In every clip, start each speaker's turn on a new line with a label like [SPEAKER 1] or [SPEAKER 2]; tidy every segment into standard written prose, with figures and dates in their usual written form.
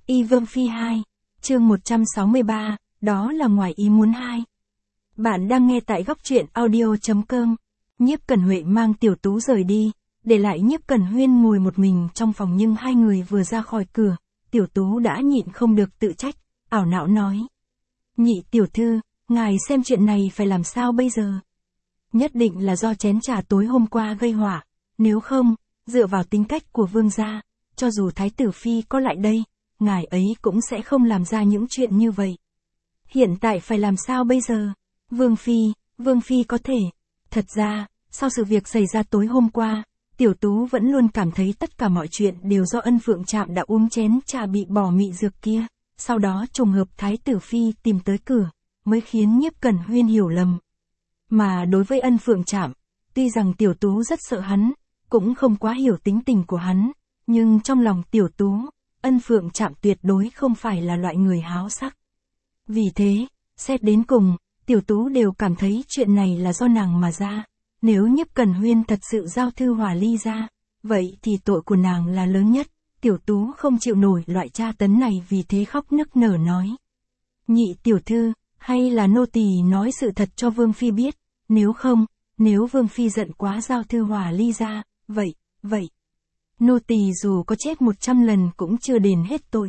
[SPEAKER 1] Y Vương Phi 2, chương 163, đó là ngoài ý muốn 2. Bạn đang nghe tại góc truyện audio.com. Nhiếp Cẩn Huệ mang Tiểu Tú rời đi, để lại Nhiếp Cẩn Huyên ngồi một mình trong phòng, nhưng hai người vừa ra khỏi cửa, Tiểu Tú đã nhịn không được tự trách, ảo não nói. Nhị tiểu thư, ngài xem chuyện này phải làm sao bây giờ? Nhất định là do chén trà tối hôm qua gây họa, nếu không, dựa vào tính cách của vương gia, cho dù Thái tử Phi có lại đây, ngài ấy cũng sẽ không làm ra những chuyện như vậy. Hiện tại phải làm sao bây giờ? Vương Phi có thể. Thật ra, sau sự việc xảy ra tối hôm qua, Tiểu Tú vẫn luôn cảm thấy tất cả mọi chuyện đều do Ân Phượng Trạm đã uống chén trà bị bỏ mị dược kia, sau đó trùng hợp Thái tử Phi tìm tới cửa, mới khiến Nhiếp Cẩn Huyên hiểu lầm. Mà đối với Ân Phượng Trạm, tuy rằng Tiểu Tú rất sợ hắn, cũng không quá hiểu tính tình của hắn, nhưng trong lòng Tiểu Tú, Ân Phượng Trạm tuyệt đối không phải là loại người háo sắc. Vì thế, xét đến cùng, Tiểu Tú đều cảm thấy chuyện này là do nàng mà ra. Nếu Nhiếp Cẩn Huyên thật sự giao thư hỏa ly ra, vậy thì tội của nàng là lớn nhất. Tiểu Tú không chịu nổi loại tra tấn này, vì thế khóc nức nở nói. Nhị tiểu thư, hay là nô tỳ nói sự thật cho Vương Phi biết, nếu Vương Phi giận quá giao thư hỏa ly ra, vậy. Nô tỳ dù có chết 100 lần cũng chưa đền hết tội.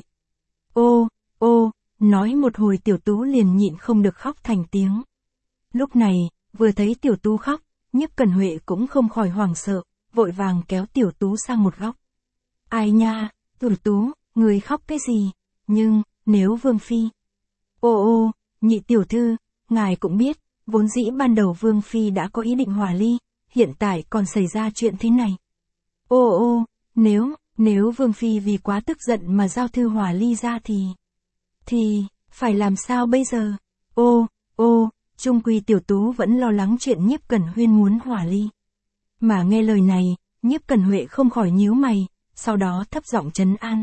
[SPEAKER 1] Nói một hồi Tiểu Tú liền nhịn không được khóc thành tiếng. Lúc này, vừa thấy Tiểu Tú khóc, Nhiếp Cẩn Huệ cũng không khỏi hoảng sợ, vội vàng kéo Tiểu Tú sang một góc. Ai nha, Tiểu Tú, người khóc cái gì? Nhưng, nếu Vương Phi... nhị tiểu thư, ngài cũng biết, vốn dĩ ban đầu Vương Phi đã có ý định hòa ly, hiện tại còn xảy ra chuyện thế này. Nếu Vương Phi vì quá tức giận mà giao thư hòa ly ra thì, phải làm sao bây giờ? Chung quy Tiểu Tú vẫn lo lắng chuyện Nhiếp Cẩn Huyên muốn hòa ly. Mà nghe lời này, Nhiếp Cẩn Huệ không khỏi nhíu mày, sau đó thấp giọng trấn an.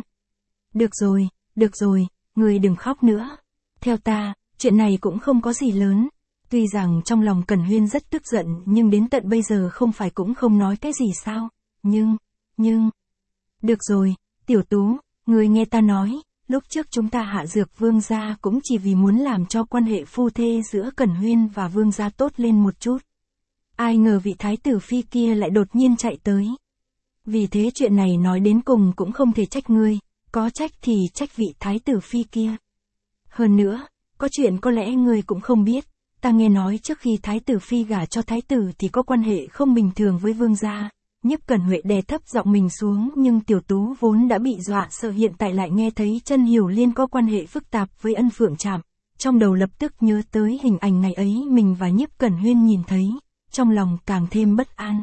[SPEAKER 1] Được rồi, người đừng khóc nữa. Theo ta, chuyện này cũng không có gì lớn. Tuy rằng trong lòng Cẩn Huyên rất tức giận, nhưng đến tận bây giờ không phải cũng không nói cái gì sao? Nhưng... Được rồi, Tiểu Tú, người nghe ta nói, lúc trước chúng ta hạ dược vương gia cũng chỉ vì muốn làm cho quan hệ phu thê giữa Cẩn Huyên và vương gia tốt lên một chút. Ai ngờ vị Thái tử Phi kia lại đột nhiên chạy tới. Vì thế chuyện này nói đến cùng cũng không thể trách ngươi, có trách thì trách vị Thái tử Phi kia. Hơn nữa, có chuyện có lẽ ngươi cũng không biết, ta nghe nói trước khi Thái tử Phi gả cho Thái tử thì có quan hệ không bình thường với vương gia. Nhiếp Cẩn Huệ đè thấp giọng mình xuống, nhưng Tiểu Tú vốn đã bị dọa sợ hiện tại lại nghe thấy Chân Hiểu Liên có quan hệ phức tạp với Ân Phượng Trạm. Trong đầu lập tức nhớ tới hình ảnh ngày ấy mình và Nhiếp Cẩn Huyên nhìn thấy, trong lòng càng thêm bất an.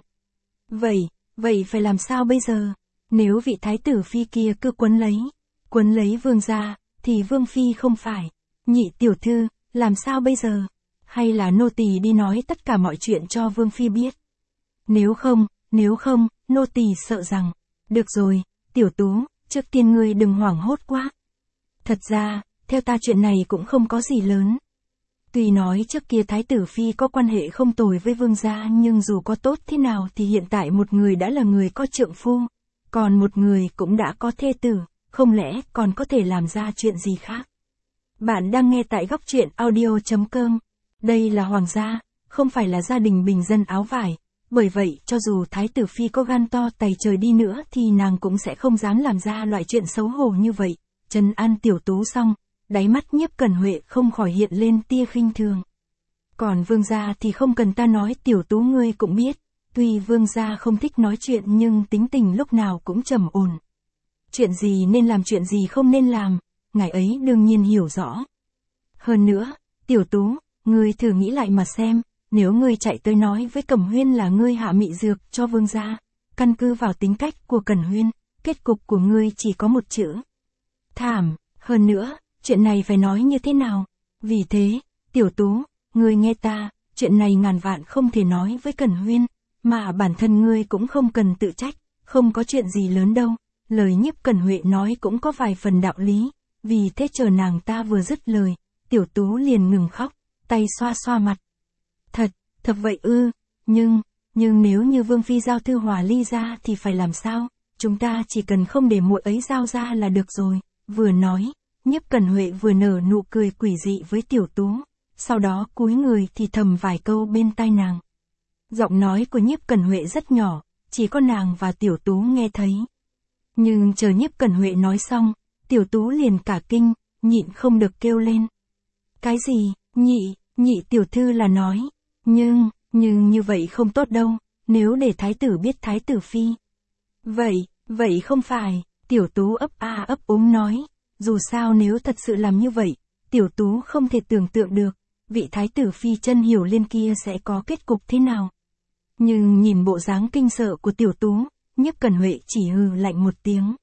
[SPEAKER 1] Vậy phải làm sao bây giờ? Nếu vị Thái tử Phi kia cứ quấn lấy vương gia, thì Vương Phi không phải. Nhị tiểu thư, làm sao bây giờ? Hay là nô tỳ đi nói tất cả mọi chuyện cho Vương Phi biết? Nếu không, nô tỳ sợ rằng... Được rồi, Tiểu Tú, trước tiên ngươi đừng hoảng hốt quá. Thật ra, theo ta chuyện này cũng không có gì lớn. Tuy nói trước kia Thái tử Phi có quan hệ không tồi với vương gia, nhưng dù có tốt thế nào thì hiện tại một người đã là người có trượng phu, còn một người cũng đã có thê tử, không lẽ còn có thể làm ra chuyện gì khác? Bạn đang nghe tại góc truyện audio.com. Đây là hoàng gia, không phải là gia đình bình dân áo vải. Bởi vậy, cho dù Thái tử Phi có gan to tày trời đi nữa thì nàng cũng sẽ không dám làm ra loại chuyện xấu hổ như vậy. Trấn an Tiểu Tú xong, đáy mắt Nhiếp Cẩn Huệ không khỏi hiện lên tia khinh thường. Còn vương gia thì không cần ta nói, Tiểu Tú ngươi cũng biết, tuy vương gia không thích nói chuyện nhưng tính tình lúc nào cũng trầm ổn. Chuyện gì nên làm, chuyện gì không nên làm, ngài ấy đương nhiên hiểu rõ. Hơn nữa, Tiểu Tú, ngươi thử nghĩ lại mà xem, nếu ngươi chạy tới nói với Cẩm Huyên là ngươi hạ mị dược cho vương gia, căn cứ vào tính cách của Cẩn Huyên, kết cục của ngươi chỉ có một chữ: thảm. Hơn nữa, chuyện này phải nói như thế nào? Vì thế, Tiểu Tú, ngươi nghe ta, chuyện này ngàn vạn không thể nói với Cẩn Huyên, mà bản thân ngươi cũng không cần tự trách, không có chuyện gì lớn đâu. Lời Nhiếp Cẩn Huệ nói cũng có vài phần đạo lý, vì thế chờ nàng ta vừa dứt lời, Tiểu Tú liền ngừng khóc, tay xoa xoa mặt. Thật vậy ư? Nhưng nếu như Vương Phi giao thư hòa ly ra thì phải làm sao? Chúng ta chỉ cần không để muội ấy giao ra là được rồi. vừa nói, Nhiếp Cẩn Huệ vừa nở nụ cười quỷ dị với Tiểu Tú, sau đó cúi người thì thầm vài câu bên tai nàng. Giọng nói của Nhiếp Cẩn Huệ rất nhỏ, chỉ có nàng và Tiểu Tú nghe thấy. Nhưng chờ Nhiếp Cẩn Huệ nói xong, Tiểu Tú liền cả kinh, nhịn không được kêu lên. Cái gì, nhị tiểu thư là nói, nhưng như vậy không tốt đâu, nếu để thái tử biết thái tử phi. Vậy không phải, Tiểu Tú ấp a ấp úng nói, dù sao nếu thật sự làm như vậy, Tiểu Tú không thể tưởng tượng được, vị thái tử phi Chân Hiểu Liên kia sẽ có kết cục thế nào. Nhưng nhìn bộ dáng kinh sợ của Tiểu Tú, Nhiếp Cẩn Huệ chỉ hừ lạnh một tiếng.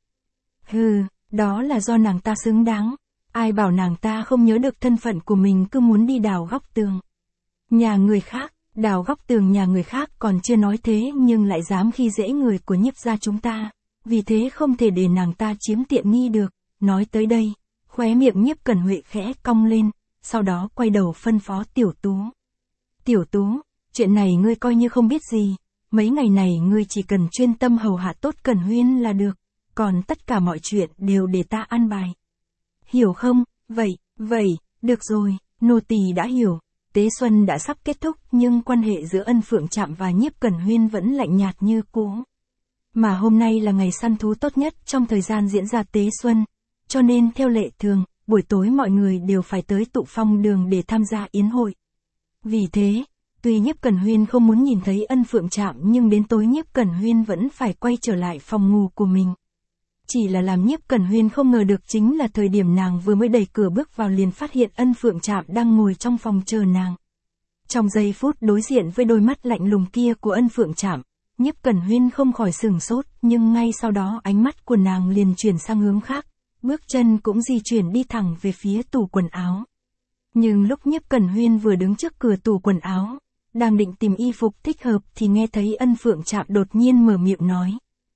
[SPEAKER 1] Hừ, đó là do nàng ta xứng đáng, ai bảo nàng ta không nhớ được thân phận của mình cứ muốn đi đào góc tường. Nhà người khác, đào góc tường nhà người khác còn chưa nói thế nhưng lại dám khi dễ người của Nhiếp gia chúng ta, vì thế không thể để nàng ta chiếm tiện nghi được. Nói tới đây, khóe miệng Nhiếp Cẩn Huệ khẽ cong lên, sau đó quay đầu phân phó Tiểu Tú. Tiểu Tú, chuyện này ngươi coi như không biết gì, mấy ngày này ngươi chỉ cần chuyên tâm hầu hạ tốt Cẩn Huyên là được, còn tất cả mọi chuyện đều để ta an bài. Hiểu không? Vậy, được rồi, nô tỳ đã hiểu. Tế xuân đã sắp kết thúc nhưng quan hệ giữa Ân Phượng Trạm và Nhiếp Cẩn Huyên vẫn lạnh nhạt như cũ. Mà hôm nay là ngày săn thú tốt nhất trong thời gian diễn ra Tế xuân, cho nên theo lệ thường, buổi tối mọi người đều phải tới Tụ Phong Đường để tham gia yến hội. Vì thế, tuy Nhiếp Cẩn Huyên không muốn nhìn thấy Ân Phượng Trạm nhưng đến tối Nhiếp Cẩn Huyên vẫn phải quay trở lại phòng ngủ của mình. Chỉ là làm Nhiếp Cẩn Huyên không ngờ được chính là thời điểm nàng vừa mới đẩy cửa bước vào liền phát hiện Ân Phượng Trạm đang ngồi trong phòng chờ nàng. Trong giây phút đối diện với đôi mắt lạnh lùng kia của Ân Phượng Trạm, Nhiếp Cẩn Huyên không khỏi sửng sốt, nhưng ngay sau đó ánh mắt của nàng liền chuyển sang hướng khác, bước chân cũng di chuyển đi thẳng về phía tủ quần áo. Nhưng lúc Nhiếp Cẩn Huyên vừa đứng trước cửa tủ quần áo, đang định tìm y phục thích hợp thì nghe thấy Ân Phượng Trạm đột nhiên mở miệng nói.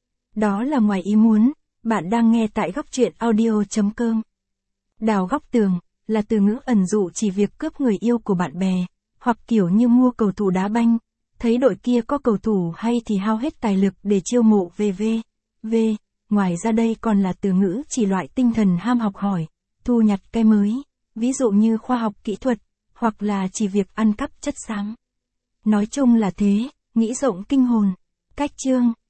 [SPEAKER 1] Đó là ngoài ý muốn, bạn đang nghe tại góc truyện audio.com. Đào góc tường, là từ ngữ ẩn dụ chỉ việc cướp người yêu của bạn bè, hoặc kiểu như mua cầu thủ đá banh, thấy đội kia có cầu thủ hay thì hao hết tài lực để chiêu mộ v.v. Ngoài ra đây còn là từ ngữ chỉ loại tinh thần ham học hỏi, thu nhặt cái mới, ví dụ như khoa học kỹ thuật, hoặc là chỉ việc ăn cắp chất xám. Nói chung là thế, nghĩ rộng kinh hồn. Cách chương